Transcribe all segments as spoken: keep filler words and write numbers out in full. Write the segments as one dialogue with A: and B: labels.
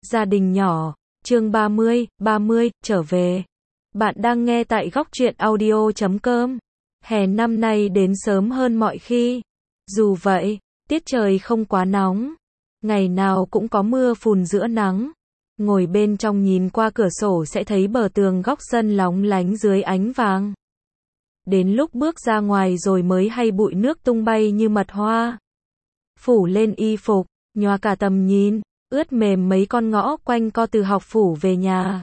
A: Gia đình nhỏ, chương ba mươi, ba mươi, trở về. Bạn đang nghe tại góc truyện audio chấm com. Hè năm nay đến sớm hơn mọi khi. Dù vậy, tiết trời không quá nóng. Ngày nào cũng có mưa phùn giữa nắng. Ngồi bên trong nhìn qua cửa sổ sẽ thấy bờ tường góc sân lóng lánh dưới ánh vàng. Đến lúc bước ra ngoài rồi mới hay bụi nước tung bay như mật hoa. Phủ lên y phục, nhòa cả tầm nhìn, ướt mềm mấy con ngõ quanh co từ học phủ về nhà.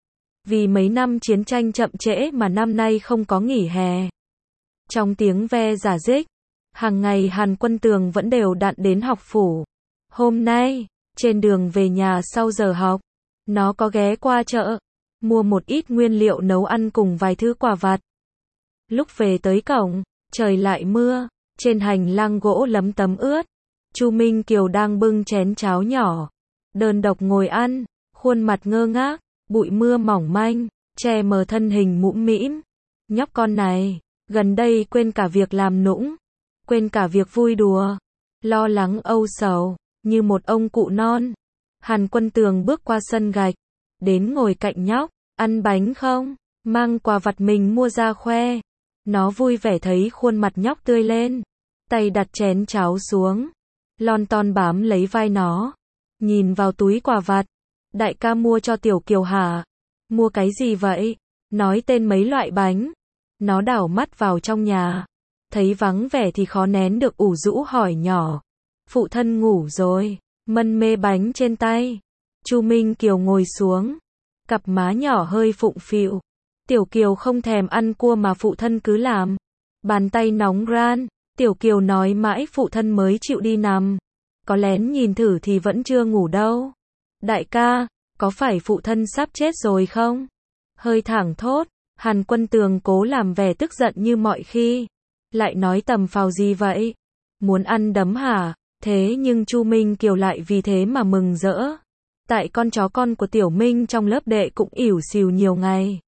A: Vì mấy năm chiến tranh chậm trễ mà năm nay không có nghỉ hè. Trong tiếng ve rả rích, hàng ngày Hàn Quân Tường vẫn đều đặn đến học phủ. Hôm nay, trên đường về nhà sau giờ học, nó có ghé qua chợ, mua một ít nguyên liệu nấu ăn cùng vài thứ quà vặt. Lúc về tới cổng, trời lại mưa, trên hành lang gỗ lấm tấm ướt. Chu Minh Kiều đang bưng chén cháo nhỏ, đơn độc ngồi ăn, khuôn mặt ngơ ngác, bụi mưa mỏng manh, che mờ thân hình mũm mĩm. Nhóc con này, gần đây quên cả việc làm nũng, quên cả việc vui đùa, lo lắng âu sầu, như một ông cụ non. Hàn Quân Tường bước qua sân gạch, đến ngồi cạnh nhóc, ăn bánh không, mang quà vặt mình mua ra khoe. Nó vui vẻ thấy khuôn mặt nhóc tươi lên, tay đặt chén cháo xuống, lon ton bám lấy vai nó, nhìn vào túi quà vặt. Đại ca mua cho Tiểu Kiều hả? Mua cái gì vậy? Nói tên mấy loại bánh. Nó đảo mắt vào trong nhà, thấy vắng vẻ thì khó nén được ủ rũ hỏi nhỏ. Phụ thân ngủ rồi, mân mê bánh trên tay. Chu Minh Kiều ngồi xuống, cặp má nhỏ hơi phụng phịu. Tiểu Kiều không thèm ăn cua mà phụ thân cứ làm. Bàn tay nóng ran, Tiểu Kiều nói mãi phụ thân mới chịu đi nằm. Có lén nhìn thử thì vẫn chưa ngủ đâu. Đại ca, có phải phụ thân sắp chết rồi không? Hơi thảng thốt, Hàn Quân Tường cố làm vẻ tức giận như mọi khi. Lại nói tầm phào gì vậy? Muốn ăn đấm hả? Thế nhưng Chu Minh Kiều lại vì thế mà mừng rỡ. Tại con chó con của Tiểu Minh trong lớp đệ cũng ỉu xìu nhiều ngày.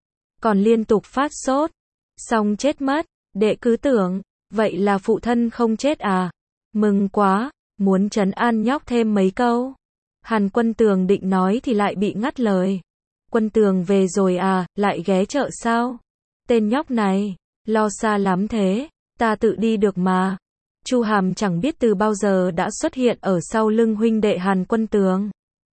A: Còn liên tục phát sốt. Xong chết mất, đệ cứ tưởng, vậy là phụ thân không chết à? Mừng quá, muốn trấn an nhóc thêm mấy câu. Hàn Quân Tường định nói thì lại bị ngắt lời. Quân Tường về rồi à, lại ghé chợ sao? Tên nhóc này, lo xa lắm thế, ta tự đi được mà. Chu Hàm chẳng biết từ bao giờ đã xuất hiện ở sau lưng huynh đệ Hàn Quân Tường.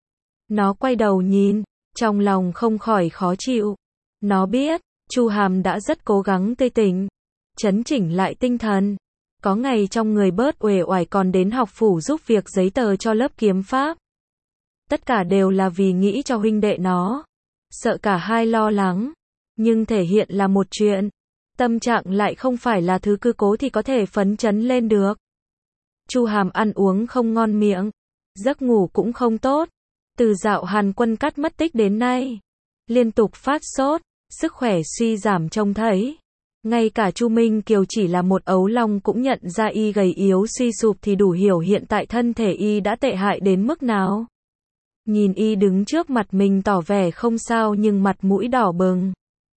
A: Nó quay đầu nhìn, trong lòng không khỏi khó chịu. Nó biết, Chu Hàm đã rất cố gắng tươi tỉnh, chấn chỉnh lại tinh thần. Có ngày trong người bớt uể oải còn đến học phủ giúp việc giấy tờ cho lớp kiếm pháp. Tất cả đều là vì nghĩ cho huynh đệ nó. Sợ cả hai lo lắng, nhưng thể hiện là một chuyện. Tâm trạng lại không phải là thứ cứ cố thì có thể phấn chấn lên được. Chu Hàm ăn uống không ngon miệng, giấc ngủ cũng không tốt. Từ dạo Hàn Quân cắt mất tích đến nay, liên tục phát sốt, sức khỏe suy giảm trông thấy. Ngay cả Chu Minh Kiều chỉ là một ấu long cũng nhận ra y gầy yếu suy sụp thì đủ hiểu hiện tại thân thể y đã tệ hại đến mức nào. Nhìn y đứng trước mặt mình tỏ vẻ không sao nhưng mặt mũi đỏ bừng,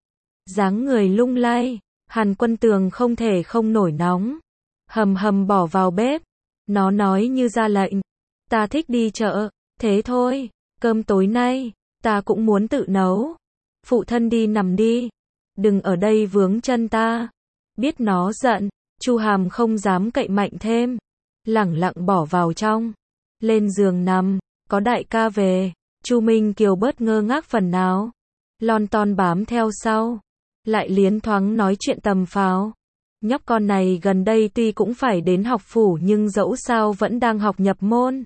A: dáng người lung lay, Hàn Quân Tường không thể không nổi nóng. Hầm hầm bỏ vào bếp. Nó nói như ra lệnh. Ta thích đi chợ, thế thôi, cơm tối nay, ta cũng muốn tự nấu. Phụ thân đi nằm đi, đừng ở đây vướng chân ta. Biết nó giận, Chu Hàm không dám cậy mạnh thêm, lẳng lặng bỏ vào trong, lên giường nằm. Có đại ca về, Chu Minh Kiều bớt ngơ ngác phần nào, lon ton bám theo sau, lại liến thoáng nói chuyện tầm phào. Nhóc con này gần đây tuy cũng phải đến học phủ nhưng dẫu sao vẫn đang học nhập môn,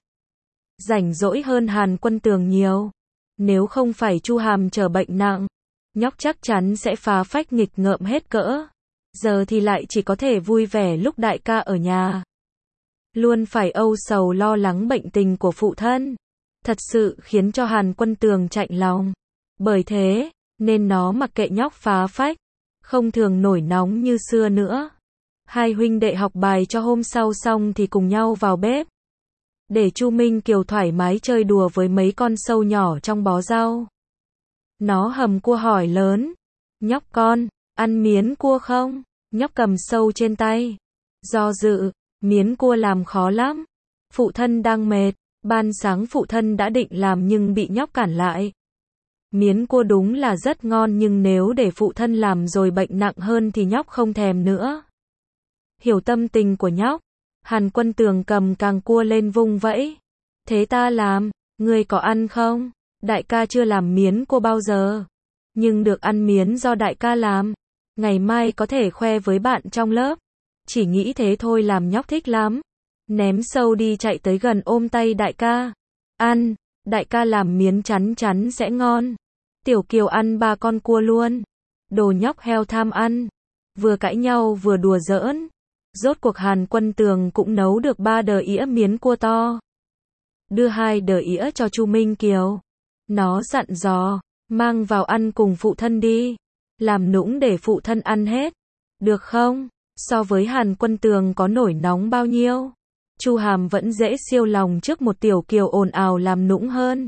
A: rảnh rỗi hơn Hàn Quân Tường nhiều. Nếu không phải Chu Hàm trở bệnh nặng, nhóc chắc chắn sẽ phá phách nghịch ngợm hết cỡ. Giờ thì lại chỉ có thể vui vẻ lúc đại ca ở nhà. Luôn phải âu sầu lo lắng bệnh tình của phụ thân, thật sự khiến cho Hàn Quân Tường chạnh lòng. Bởi thế, nên nó mặc kệ nhóc phá phách, không thường nổi nóng như xưa nữa. Hai huynh đệ học bài cho hôm sau xong thì cùng nhau vào bếp, để Chu Minh Kiều thoải mái chơi đùa với mấy con sâu nhỏ trong bó rau. Nó hầm cua hỏi lớn, nhóc con, ăn miến cua không? Nhóc cầm sâu trên tay, do dự, miến cua làm khó lắm. Phụ thân đang mệt, Ban sáng phụ thân đã định làm nhưng bị nhóc cản lại. Miến cua đúng là rất ngon nhưng nếu để phụ thân làm rồi bệnh nặng hơn thì nhóc không thèm nữa. Hiểu tâm tình của nhóc, Hàn Quân Tường cầm càng cua lên vung vẫy. Thế ta làm, ngươi có ăn không? Đại ca chưa làm miến cua bao giờ, nhưng được ăn miến do đại ca làm. Ngày mai có thể khoe với bạn trong lớp. Chỉ nghĩ thế thôi làm nhóc thích lắm. Ném sâu đi chạy tới gần ôm tay đại ca. Ăn, đại ca làm miến chắn chắn sẽ ngon. Tiểu Kiều ăn ba con cua luôn. Đồ nhóc heo tham ăn. Vừa cãi nhau vừa đùa giỡn. Rốt cuộc Hàn Quân Tường cũng nấu được ba đờ ĩa miến cua to. Đưa hai đờ ĩa cho Chu Minh Kiều. Nó dặn dò, mang vào ăn cùng phụ thân đi. Làm nũng để phụ thân ăn hết. Được không? So với Hàn Quân Tường có nổi nóng bao nhiêu, Chu Hàm vẫn dễ siêu lòng trước một Tiểu Kiều ồn ào làm nũng hơn.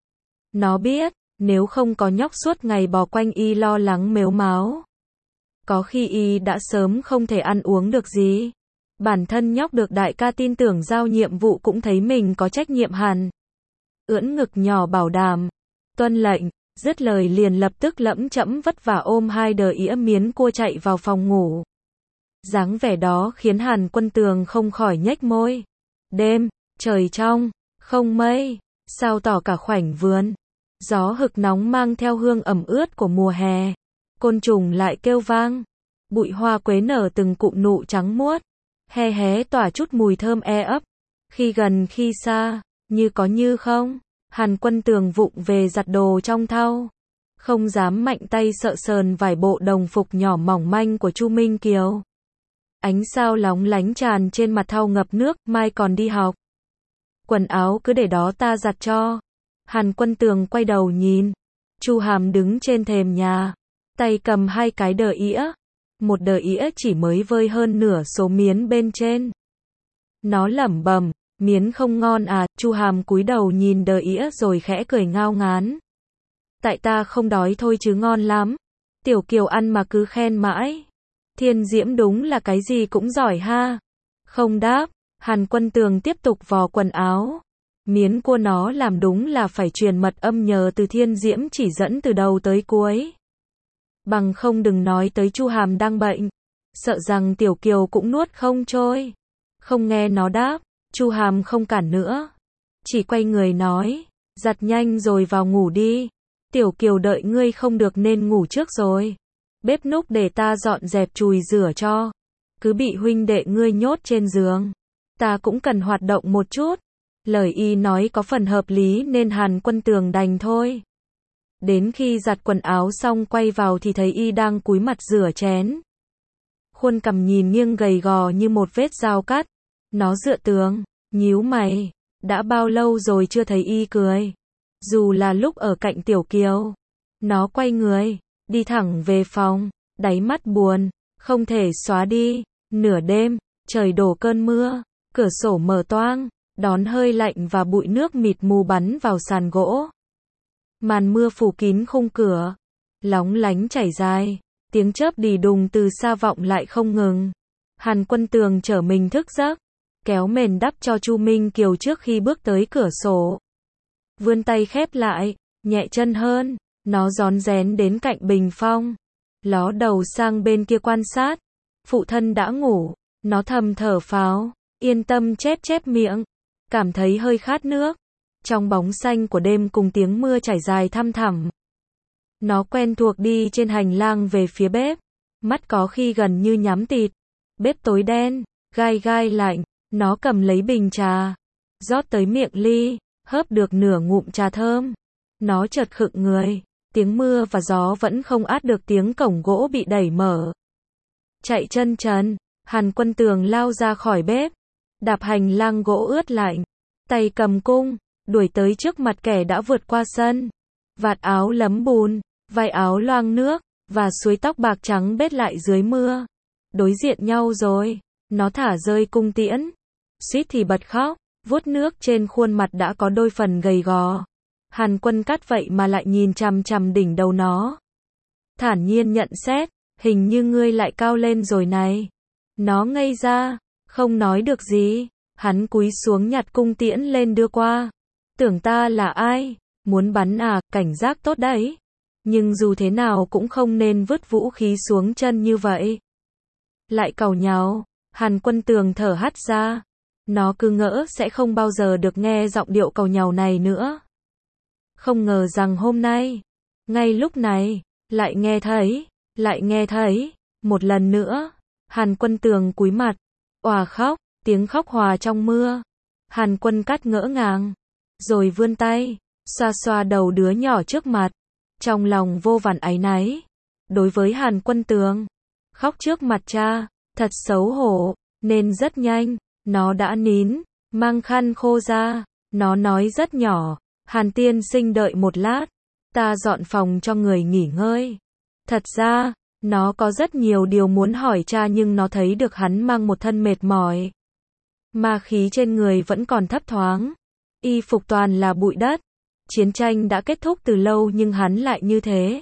A: Nó biết, nếu không có nhóc suốt ngày bò quanh y lo lắng mếu máo, có khi y đã sớm không thể ăn uống được gì. Bản thân nhóc được đại ca tin tưởng giao nhiệm vụ cũng thấy mình có trách nhiệm hẳn. Ưỡn ngực nhỏ bảo đảm, tuân lệnh, dứt lời liền lập tức lẫm chẫm vất vả ôm hai đờ ĩa miến cua chạy vào phòng ngủ. Dáng vẻ đó khiến Hàn Quân Tường không khỏi nhếch môi. Đêm, trời trong, không mây, sao tỏ cả khoảnh vườn. Gió hực nóng mang theo hương ẩm ướt của mùa hè. Côn trùng lại kêu vang. Bụi hoa quế nở từng cụm nụ trắng muốt. He hé tỏa chút mùi thơm e ấp. Khi gần khi xa, như có như không. Hàn Quân Tường vụng về giặt đồ trong thau. Không dám mạnh tay sợ sờn vài bộ đồng phục nhỏ mỏng manh của Chu Minh Kiều. Ánh sao lóng lánh tràn trên mặt thau ngập nước, mai còn đi học. Quần áo cứ để đó ta giặt cho. Hàn Quân Tường quay đầu nhìn. Chu Hàm đứng trên thềm nhà, tay cầm hai cái đờ ĩa. Một đờ ĩa chỉ mới vơi hơn nửa số miến bên trên. Nó lẩm bẩm, miến không ngon à? Chu Hàm cúi đầu nhìn đờ ĩa rồi khẽ cười ngao ngán. Tại ta không đói thôi chứ ngon lắm. Tiểu Kiều ăn mà cứ khen mãi. Thiên Diễm đúng là cái gì cũng giỏi ha. Không đáp, Hàn Quân Tường tiếp tục vò quần áo. Miến cua nó làm đúng là phải truyền mật âm nhờ từ Thiên Diễm chỉ dẫn từ đầu tới cuối. Bằng không đừng nói tới Chu Hàm đang bệnh. Sợ rằng Tiểu Kiều cũng nuốt không trôi. Không nghe nó đáp, Chu Hàm không cản nữa. Chỉ quay người nói, giặt nhanh rồi vào ngủ đi. Tiểu Kiều đợi ngươi không được nên ngủ trước rồi. Bếp núc để ta dọn dẹp chùi rửa cho. Cứ bị huynh đệ ngươi nhốt trên giường. Ta cũng cần hoạt động một chút. Lời y nói có phần hợp lý nên Hàn Quân Tường đành thôi. Đến khi giặt quần áo xong quay vào thì thấy y đang cúi mặt rửa chén. Khuôn cằm nhìn nghiêng gầy gò như một vết dao cắt. Nó dựa tường, nhíu mày. Đã bao lâu rồi chưa thấy y cười. Dù là lúc ở cạnh Tiểu Kiều. Nó quay người, đi thẳng về phòng, đáy mắt buồn, không thể xóa đi. Nửa đêm, trời đổ cơn mưa, cửa sổ mở toang, đón hơi lạnh và bụi nước mịt mù bắn vào sàn gỗ. Màn mưa phủ kín khung cửa, lóng lánh chảy dài, tiếng chớp đì đùng từ xa vọng lại không ngừng. Hàn Quân Tường trở mình thức giấc, kéo mền đắp cho Chu Minh Kiều trước khi bước tới cửa sổ. Vươn tay khép lại, nhẹ chân hơn, nó rón rén đến cạnh bình phong, ló đầu sang bên kia quan sát. Phụ thân đã ngủ, nó thầm thở phào, yên tâm chép chép miệng, cảm thấy hơi khát nước. Trong bóng xanh của đêm cùng tiếng mưa chảy dài thăm thẳm, nó quen thuộc đi trên hành lang về phía bếp, mắt có khi gần như nhắm tịt. Bếp tối đen, gai gai lạnh, nó cầm lấy bình trà, rót tới miệng ly, hớp được nửa ngụm trà thơm. Nó chợt khựng người, tiếng mưa và gió vẫn không át được tiếng cổng gỗ bị đẩy mở. Chạy chân trần, Hàn Quân Tường lao ra khỏi bếp, đạp hành lang gỗ ướt lạnh, tay cầm cung, đuổi tới trước mặt kẻ đã vượt qua sân. Vạt áo lấm bùn, vai áo loang nước, và suối tóc bạc trắng bết lại dưới mưa. Đối diện nhau rồi, nó thả rơi cung tiễn, suýt thì bật khóc, vuốt nước trên khuôn mặt đã có đôi phần gầy gò. Hàn Quân Cát vậy mà lại nhìn chằm chằm đỉnh đầu nó. Thản nhiên nhận xét, hình như ngươi lại cao lên rồi này. Nó ngây ra, không nói được gì. Hắn cúi xuống nhặt cung tiễn lên đưa qua. Tưởng ta là ai? Muốn bắn à, cảnh giác tốt đấy. Nhưng dù thế nào cũng không nên vứt vũ khí xuống chân như vậy. Lại càu nhàu, Hàn Quân Tường thở hắt ra. Nó cứ ngỡ sẽ không bao giờ được nghe giọng điệu càu nhàu này nữa. Không ngờ rằng hôm nay, ngay lúc này, lại nghe thấy, lại nghe thấy, một lần nữa. Hàn Quân Tường cúi mặt, òa khóc, tiếng khóc hòa trong mưa. Hàn Quân Cát ngỡ ngàng, rồi vươn tay, xoa xoa đầu đứa nhỏ trước mặt. Trong lòng vô vàn áy náy. Đối với Hàn Quân Tường, khóc trước mặt cha, thật xấu hổ, nên rất nhanh, nó đã nín, mang khăn khô ra, nó nói rất nhỏ, Hàn tiên sinh đợi một lát, ta dọn phòng cho người nghỉ ngơi. Thật ra, nó có rất nhiều điều muốn hỏi cha nhưng nó thấy được hắn mang một thân mệt mỏi. Ma khí trên người vẫn còn thấp thoáng, y phục toàn là bụi đất. Chiến tranh đã kết thúc từ lâu nhưng hắn lại như thế.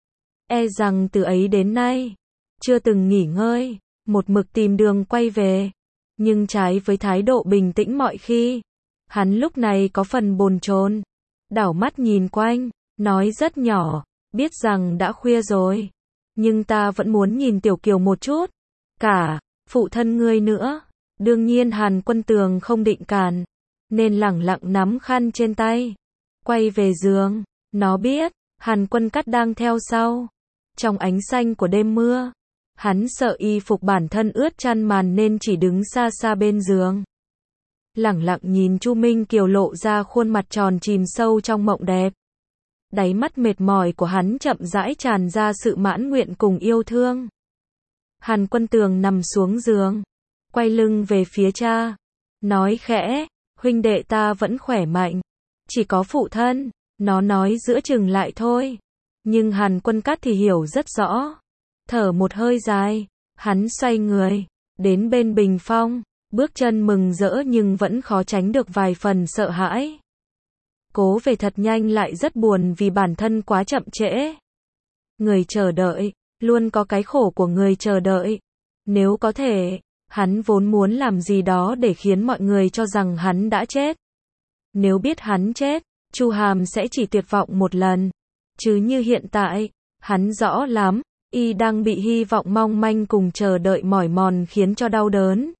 A: E rằng từ ấy đến nay, chưa từng nghỉ ngơi, một mực tìm đường quay về. Nhưng trái với thái độ bình tĩnh mọi khi, hắn lúc này có phần bồn chồn. Đảo mắt nhìn quanh, nói rất nhỏ, biết rằng đã khuya rồi. Nhưng ta vẫn muốn nhìn Tiểu Kiều một chút. Cả, phụ thân ngươi nữa. Đương nhiên Hàn Quân Tường không định cản, nên lẳng lặng nắm khăn trên tay. Quay về giường, nó biết, Hàn Quân Cát đang theo sau. Trong ánh xanh của đêm mưa, hắn sợ y phục bản thân ướt chăn màn nên chỉ đứng xa xa bên giường. Lẳng lặng nhìn Chu Minh Kiều lộ ra khuôn mặt tròn chìm sâu trong mộng đẹp. Đáy mắt mệt mỏi của hắn chậm rãi tràn ra sự mãn nguyện cùng yêu thương. Hàn Quân Tường nằm xuống giường, quay lưng về phía cha, nói khẽ, huynh đệ ta vẫn khỏe mạnh. Chỉ có phụ thân, nó nói giữa chừng lại thôi. Nhưng Hàn Quân Cát thì hiểu rất rõ. Thở một hơi dài, hắn xoay người, đến bên bình phong, bước chân mừng rỡ nhưng vẫn khó tránh được vài phần sợ hãi. Cố về thật nhanh lại rất buồn vì bản thân quá chậm trễ. Người chờ đợi, luôn có cái khổ của người chờ đợi. Nếu có thể, hắn vốn muốn làm gì đó để khiến mọi người cho rằng hắn đã chết. Nếu biết hắn chết, Chu Hàm sẽ chỉ tuyệt vọng một lần. Chứ như hiện tại, hắn rõ lắm, y đang bị hy vọng mong manh cùng chờ đợi mỏi mòn khiến cho đau đớn.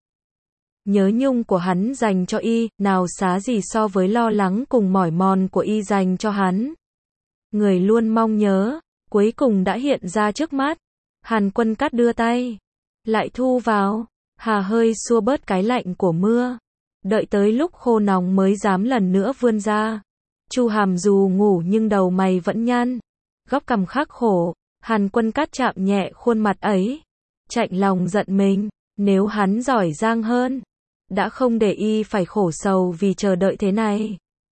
A: Nhớ nhung của hắn dành cho y, nào xá gì so với lo lắng cùng mỏi mòn của y dành cho hắn. Người luôn mong nhớ, cuối cùng đã hiện ra trước mắt. Hàn Quân Cát đưa tay, lại thu vào, hà hơi xua bớt cái lạnh của mưa. Đợi tới lúc khô nóng mới dám lần nữa vươn ra. Chu Hàm dù ngủ nhưng đầu mày vẫn nhăn, góc cằm khắc khổ. Hàn Quân Cát chạm nhẹ khuôn mặt ấy, chạnh lòng giận mình, nếu hắn giỏi giang hơn, đã không để y phải khổ sầu vì chờ đợi thế này.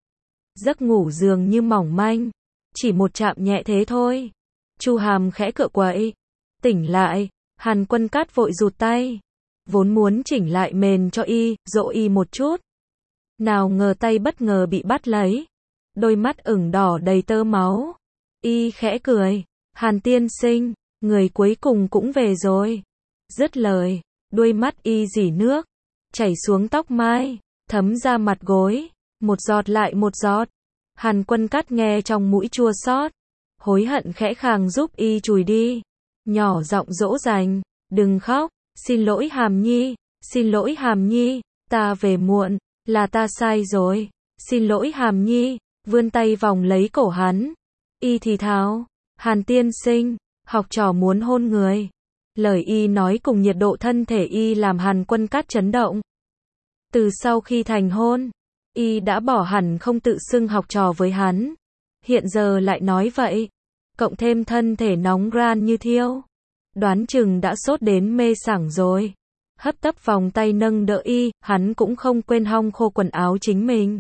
A: Giấc ngủ dường như mỏng manh, chỉ một chạm nhẹ thế thôi. Chu Hàm khẽ cựa quậy, tỉnh lại. Hàn Quân Cát vội rụt tay, vốn muốn chỉnh lại mền cho y, dỗ y một chút. Nào ngờ tay bất ngờ bị bắt lấy, đôi mắt ửng đỏ đầy tơ máu. Y khẽ cười, Hàn tiên sinh, người cuối cùng cũng về rồi. Dứt lời, đuôi mắt y rỉ nước, chảy xuống tóc mai, thấm ra mặt gối, một giọt lại một giọt. Hàn Quân Cát nghe trong mũi chua xót, hối hận khẽ khàng giúp y chùi đi, nhỏ giọng dỗ dành, đừng khóc, xin lỗi Hàm Nhi, xin lỗi Hàm Nhi, ta về muộn, là ta sai rồi, xin lỗi Hàm Nhi, vươn tay vòng lấy cổ hắn. Y thì thào, Hàn tiên sinh, học trò muốn hôn người. Lời y nói cùng nhiệt độ thân thể y làm Hàn Quân Cát chấn động. Từ sau khi thành hôn, y đã bỏ hẳn không tự xưng học trò với hắn. Hiện giờ lại nói vậy, cộng thêm thân thể nóng ran như thiêu, đoán chừng đã sốt đến mê sảng rồi. Hấp tấp vòng tay nâng đỡ y, hắn cũng không quên hong khô quần áo chính mình.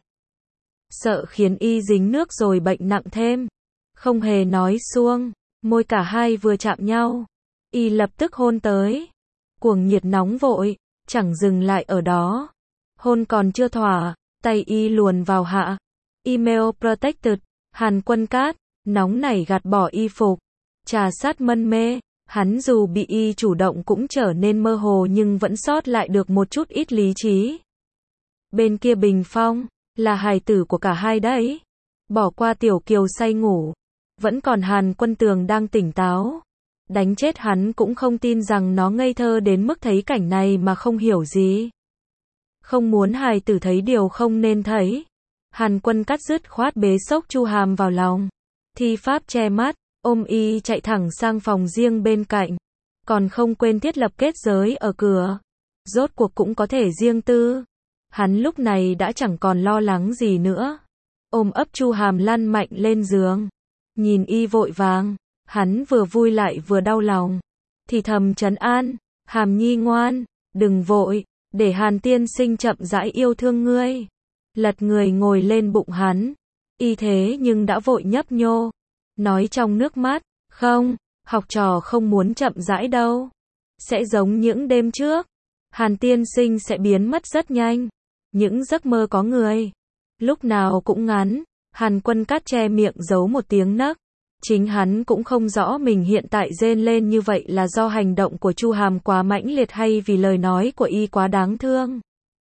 A: Sợ khiến y dính nước rồi bệnh nặng thêm. Không hề nói xuông, môi cả hai vừa chạm nhau, y lập tức hôn tới. Cuồng nhiệt nóng vội, chẳng dừng lại ở đó. Hôn còn chưa thỏa, tay y luồn vào hạ. Email protected, Hàn Quân Cát, nóng nảy gạt bỏ y phục. Trà sát mân mê, hắn dù bị y chủ động cũng trở nên mơ hồ nhưng vẫn sót lại được một chút ít lý trí. Bên kia bình phong, là hài tử của cả hai đấy. Bỏ qua Tiểu Kiều say ngủ. Vẫn còn Hàn Quân Tường đang tỉnh táo. Đánh chết hắn cũng không tin rằng nó ngây thơ đến mức thấy cảnh này mà không hiểu gì. Không muốn hài tử thấy điều không nên thấy. Hàn Quân cắt dứt khoát bế xốc Chu Hàm vào lòng. Thi pháp che mắt, ôm y chạy thẳng sang phòng riêng bên cạnh. Còn không quên thiết lập kết giới ở cửa. Rốt cuộc cũng có thể riêng tư. Hắn lúc này đã chẳng còn lo lắng gì nữa. Ôm ấp Chu Hàm lăn mạnh lên giường. Nhìn y vội vàng, hắn vừa vui lại vừa đau lòng. Thì thầm trấn an, Hàm Nhi ngoan, đừng vội, để Hàn tiên sinh chậm rãi yêu thương ngươi. Lật người ngồi lên bụng hắn. Y thế nhưng đã vội nhấp nhô. Nói trong nước mắt, không, học trò không muốn chậm rãi đâu. Sẽ giống những đêm trước. Hàn tiên sinh sẽ biến mất rất nhanh. Những giấc mơ có người. Lúc nào cũng ngắn. Hàn Quân Cát che miệng giấu một tiếng nấc. Chính hắn cũng không rõ mình hiện tại rên lên như vậy là do hành động của Chu Hàm quá mãnh liệt hay vì lời nói của y quá đáng thương.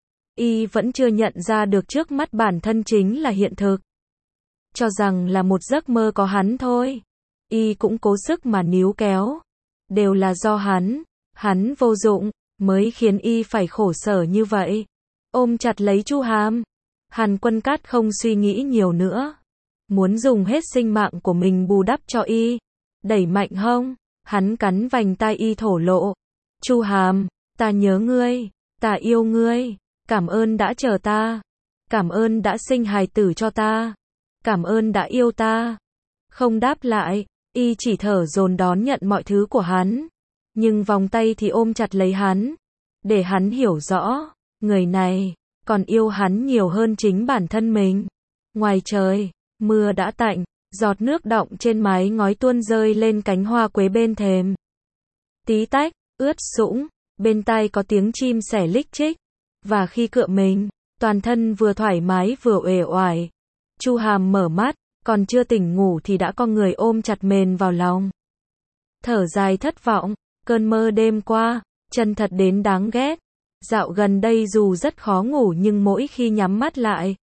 A: Y vẫn chưa nhận ra được trước mắt bản thân chính là hiện thực. Cho rằng là một giấc mơ có hắn thôi. Y cũng cố sức mà níu kéo. Đều là do hắn. Hắn vô dụng, mới khiến y phải khổ sở như vậy. Ôm chặt lấy Chu Hàm. Hàn Quân Cát không suy nghĩ nhiều nữa. Muốn dùng hết sinh mạng của mình bù đắp cho y. Đẩy mạnh hông, hắn cắn vành tai y thổ lộ. Chu Hàm, ta nhớ ngươi, ta yêu ngươi. Cảm ơn đã chờ ta. Cảm ơn đã sinh hài tử cho ta. Cảm ơn đã yêu ta. Không đáp lại, y chỉ thở dồn đón nhận mọi thứ của hắn. Nhưng vòng tay thì ôm chặt lấy hắn. Để hắn hiểu rõ, người này còn yêu hắn nhiều hơn chính bản thân mình. Ngoài trời, mưa đã tạnh, giọt nước đọng trên mái ngói tuôn rơi lên cánh hoa quế bên thềm. Tí tách, ướt sũng, bên tai có tiếng chim sẻ lích chích. Và khi cựa mình, toàn thân vừa thoải mái vừa uể oải. Chu Hàm mở mắt, còn chưa tỉnh ngủ thì đã có người ôm chặt mền vào lòng. Thở dài thất vọng, cơn mơ đêm qua, chân thật đến đáng ghét. Dạo gần đây dù rất khó ngủ nhưng mỗi khi nhắm mắt lại,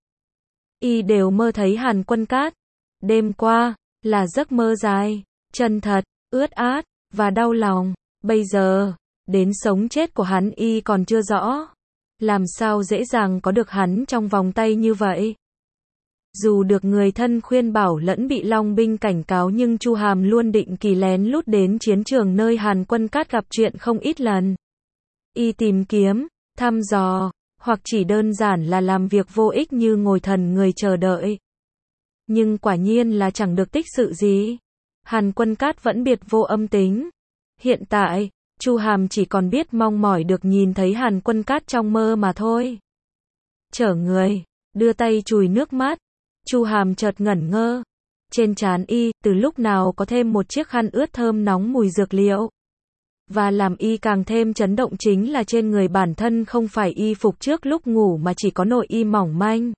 A: y đều mơ thấy Hàn Quân Cát. Đêm qua, là giấc mơ dài, chân thật, ướt át, và đau lòng. Bây giờ, đến sống chết của hắn y còn chưa rõ. Làm sao dễ dàng có được hắn trong vòng tay như vậy? Dù được người thân khuyên bảo lẫn bị Long binh cảnh cáo nhưng Chu Hàm luôn định kỳ lén lút đến chiến trường nơi Hàn Quân Cát gặp chuyện không ít lần. Y tìm kiếm, thăm dò, hoặc chỉ đơn giản là làm việc vô ích như ngồi thần người chờ đợi. Nhưng quả nhiên là chẳng được tích sự gì. Hàn Quân Cát vẫn biệt vô âm tính. Hiện tại, Chu Hàm chỉ còn biết mong mỏi được nhìn thấy Hàn Quân Cát trong mơ mà thôi. Chở người, đưa tay chùi nước mắt. Chu Hàm chợt ngẩn ngơ. Trên trán y, từ lúc nào có thêm một chiếc khăn ướt thơm nóng mùi dược liệu. Và làm y càng thêm chấn động chính là trên người bản thân không phải y phục trước lúc ngủ mà chỉ có nội y mỏng manh.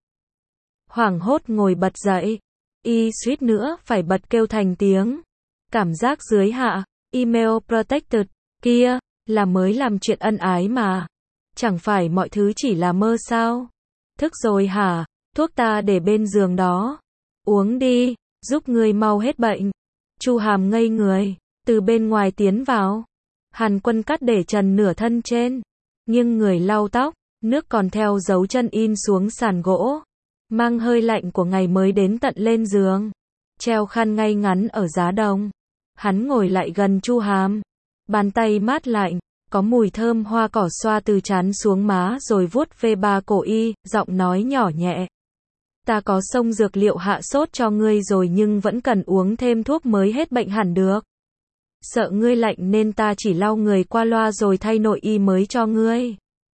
A: Hoảng hốt ngồi bật dậy. Y suýt nữa phải bật kêu thành tiếng. Cảm giác dưới hạ, email protected, kia, là mới làm chuyện ân ái mà. Chẳng phải mọi thứ chỉ là mơ sao? Thức rồi hả? Thuốc ta để bên giường đó. Uống đi, giúp ngươi mau hết bệnh. Chu Hàm ngây người, từ bên ngoài tiến vào. Hàn Quân Cát để trần nửa thân trên, nghiêng người lau tóc, nước còn theo dấu chân in xuống sàn gỗ. Mang hơi lạnh của ngày mới đến tận lên giường. Treo khăn ngay ngắn ở giá đồng. Hắn ngồi lại gần Chu Hàm. Bàn tay mát lạnh, có mùi thơm hoa cỏ xoa từ trán xuống má rồi vuốt về ba cổ y, giọng nói nhỏ nhẹ. Ta có xông dược liệu hạ sốt cho ngươi rồi nhưng vẫn cần uống thêm thuốc mới hết bệnh hẳn được. Sợ ngươi lạnh nên ta chỉ lau người qua loa rồi thay nội y mới cho ngươi.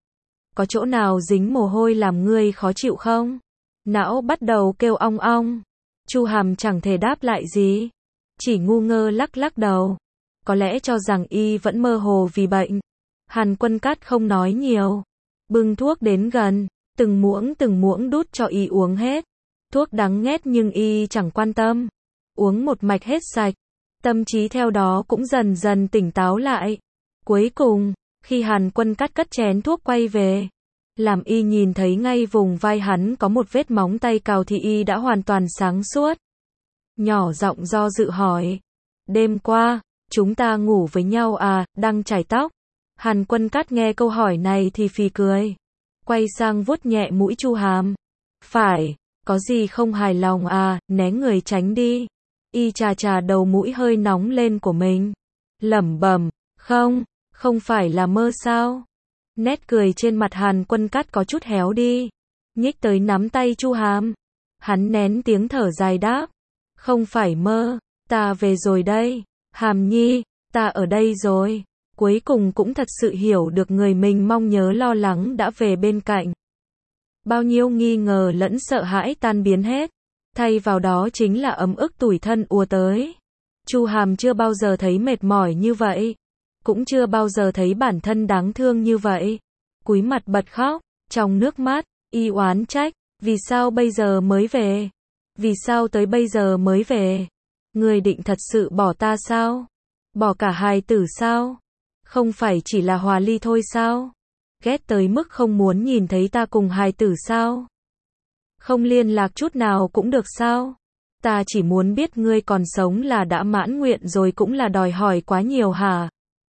A: Có chỗ nào dính mồ hôi làm ngươi khó chịu không? Não bắt đầu kêu ong ong. Chu Hàm chẳng thể đáp lại gì. Chỉ ngu ngơ lắc lắc đầu. Có lẽ cho rằng y vẫn mơ hồ vì bệnh. Hàn Quân Cát không nói nhiều. Bưng thuốc đến gần. Từng muỗng từng muỗng đút cho y uống hết. Thuốc đắng nghét nhưng y chẳng quan tâm. Uống một mạch hết sạch. Tâm trí theo đó cũng dần dần tỉnh táo lại. Cuối cùng, khi Hàn Quân Cát cất chén thuốc quay về, Làm y nhìn thấy ngay vùng vai hắn có một vết móng tay cào thì y đã hoàn toàn sáng suốt. Nhỏ giọng do dự hỏi. Đêm qua, chúng ta ngủ với nhau à, đang chải tóc. Hàn Quân Cát nghe câu hỏi này thì phì cười. Quay sang vuốt nhẹ mũi Chu Hàm. Phải, có gì không hài lòng à, né người tránh đi. Y chà chà đầu mũi hơi nóng lên của mình. Lẩm bẩm, không, không phải là mơ sao. Nét cười trên mặt Hàn Quân Cát có chút héo đi. Nhích tới nắm tay Chu Hàm. Hắn nén tiếng thở dài đáp. Không phải mơ, ta về rồi đây. Hàm Nhi, ta ở đây rồi. Cuối cùng cũng thật sự hiểu được người mình mong nhớ lo lắng đã về bên cạnh. Bao nhiêu nghi ngờ lẫn sợ hãi tan biến hết. Thay vào đó chính là ấm ức tủi thân ùa tới. Chu Hàm chưa bao giờ thấy mệt mỏi như vậy. Cũng chưa bao giờ thấy bản thân đáng thương như vậy. Cúi mặt bật khóc, trong nước mắt, y oán trách. Vì sao bây giờ mới về? Vì sao tới bây giờ mới về? Ngươi định thật sự bỏ ta sao? Bỏ cả hài tử sao? Không phải chỉ là hòa ly thôi sao? Ghét tới mức không muốn nhìn thấy ta cùng hài tử sao? Không liên lạc chút nào cũng được sao? Ta chỉ muốn biết ngươi còn sống là đã mãn nguyện rồi, cũng là đòi hỏi quá nhiều hả?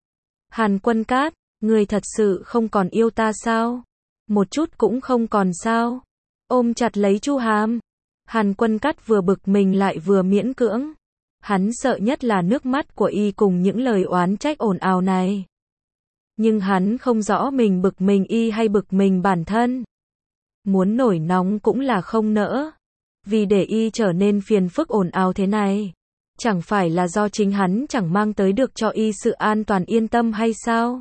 A: Hàn Quân Cát, ngươi thật sự không còn yêu ta sao? Một chút cũng không còn sao? Ôm chặt lấy Chu Hàm. Hàn Quân Cát vừa bực mình lại vừa miễn cưỡng. Hắn sợ nhất là nước mắt của y cùng những lời oán trách ồn ào này. Nhưng hắn không rõ mình bực mình y hay bực mình bản thân. Muốn nổi nóng cũng là không nỡ. Vì để y trở nên phiền phức ồn ào thế này. Chẳng phải là do chính hắn chẳng mang tới được cho y sự an toàn yên tâm hay sao?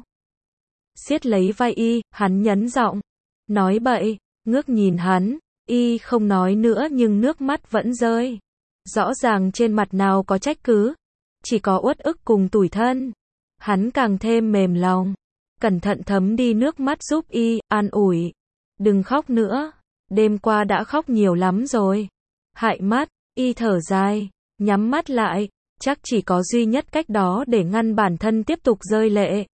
A: Siết lấy vai y, hắn nhấn giọng. Nói bậy, ngước nhìn hắn. Y không nói nữa nhưng nước mắt vẫn rơi. Rõ ràng trên mặt nào có trách cứ. Chỉ có uất ức cùng tủi thân. Hắn càng thêm mềm lòng. Cẩn thận thấm đi nước mắt giúp y, an ủi. Đừng khóc nữa. Đêm qua đã khóc nhiều lắm rồi. Hại mắt, y thở dài. Nhắm mắt lại. Chắc chỉ có duy nhất cách đó để ngăn bản thân tiếp tục rơi lệ.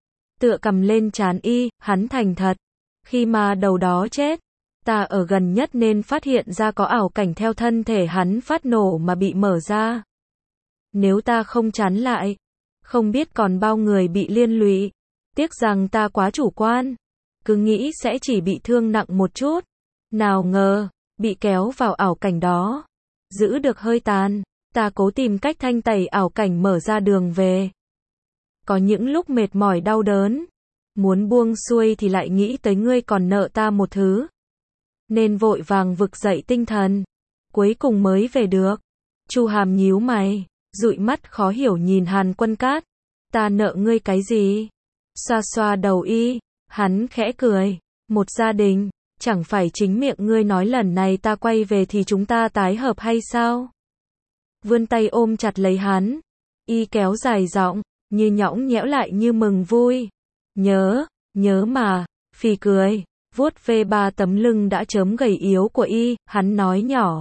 A: Tựa cầm lên trán y, hắn thành thật. Khi mà đầu đó chết. Ta ở gần nhất nên phát hiện ra có ảo cảnh theo thân thể hắn phát nổ mà bị mở ra. Nếu ta không chắn lại, không biết còn bao người bị liên lụy. Tiếc rằng ta quá chủ quan. Cứ nghĩ sẽ chỉ bị thương nặng một chút. Nào ngờ, bị kéo vào ảo cảnh đó. Giữ được hơi tàn, ta cố tìm cách thanh tẩy ảo cảnh mở ra đường về. Có những lúc mệt mỏi đau đớn. Muốn buông xuôi thì lại nghĩ tới ngươi còn nợ ta một thứ. Nên vội vàng vực dậy tinh thần. Cuối cùng mới về được. Chu Hàm nhíu mày, dụi mắt khó hiểu nhìn Hàn Quân Cát. Ta nợ ngươi cái gì? Xoa xoa đầu y, hắn khẽ cười. Một gia đình, chẳng phải chính miệng ngươi nói lần này ta quay về thì chúng ta tái hợp hay sao? Vươn tay ôm chặt lấy hắn. Y kéo dài giọng, như nhõng nhẽo lại như mừng vui. Nhớ, nhớ mà, phì cười. Vuốt về ba tấm lưng đã chớm gầy yếu của y, hắn nói nhỏ.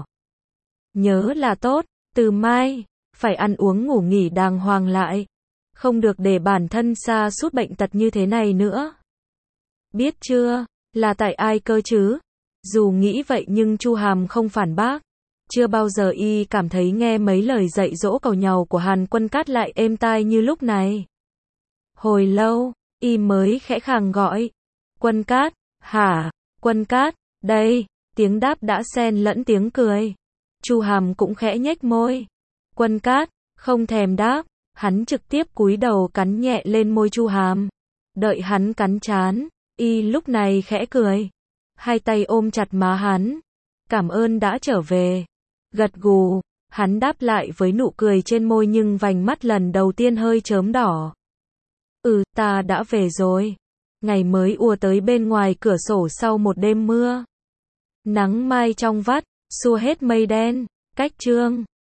A: Nhớ là tốt, từ mai, phải ăn uống ngủ nghỉ đàng hoàng lại. Không được để bản thân sa sút bệnh tật như thế này nữa. Biết chưa, là tại ai cơ chứ? Dù nghĩ vậy nhưng Chu Hàm không phản bác. Chưa bao giờ y cảm thấy nghe mấy lời dạy dỗ cầu nhàu của Hàn Quân Cát lại êm tai như lúc này. Hồi lâu, y mới khẽ khàng gọi. Quân Cát. Hả, Quân Cát, đây, tiếng đáp đã xen lẫn tiếng cười. Chu Hàm cũng khẽ nhếch môi. Quân Cát, không thèm đáp, hắn trực tiếp cúi đầu cắn nhẹ lên môi Chu Hàm. Đợi hắn cắn trán, y lúc này khẽ cười. Hai tay ôm chặt má hắn. Cảm ơn đã trở về. Gật gù, hắn đáp lại với nụ cười trên môi nhưng vành mắt lần đầu tiên hơi chớm đỏ. Ừ, ta đã về rồi. Ngày mới ùa tới bên ngoài cửa sổ sau một đêm mưa. Nắng mai trong vắt, xua hết mây đen. Cách chương